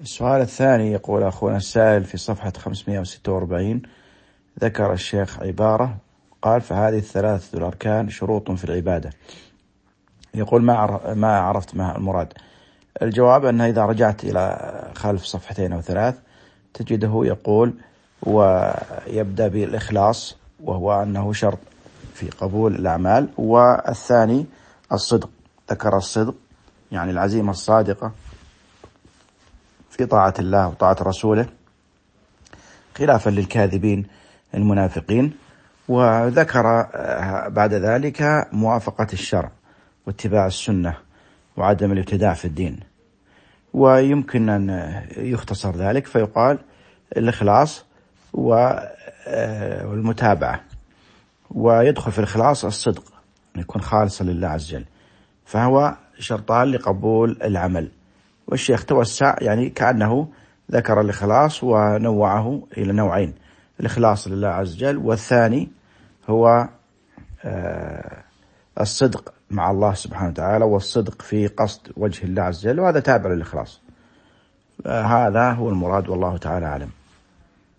السؤال الثاني يقول أخونا السائل في صفحة 546 ذكر الشيخ عبارة قال: فهذه الثلاثة الأركان شروط في العبادة. يقول ما عرفت ما المراد. الجواب أنه إذا رجعت إلى خلف صفحتين أو ثلاث تجده يقول ويبدأ بالإخلاص وهو أنه شرط في قبول الأعمال، والثاني الصدق، ذكر الصدق يعني العزيمة الصادقة في طاعة الله وطاعة رسوله خلافا للكاذبين المنافقين، وذكر بعد ذلك موافقة الشرع واتباع السنة وعدم الابتداع في الدين. ويمكن أن يختصر ذلك فيقال الإخلاص والمتابعة، ويدخل في الإخلاص الصدق يكون خالصا لله عز وجل، فهو شرطان لقبول العمل. والشيخ توسع يعني كأنه ذكر الإخلاص ونوعه إلى نوعين: الإخلاص لله عز وجل، والثاني هو الصدق مع الله سبحانه وتعالى والصدق في قصد وجه الله عز وجل، وهذا تابع للإخلاص. هذا هو المراد والله تعالى أعلم.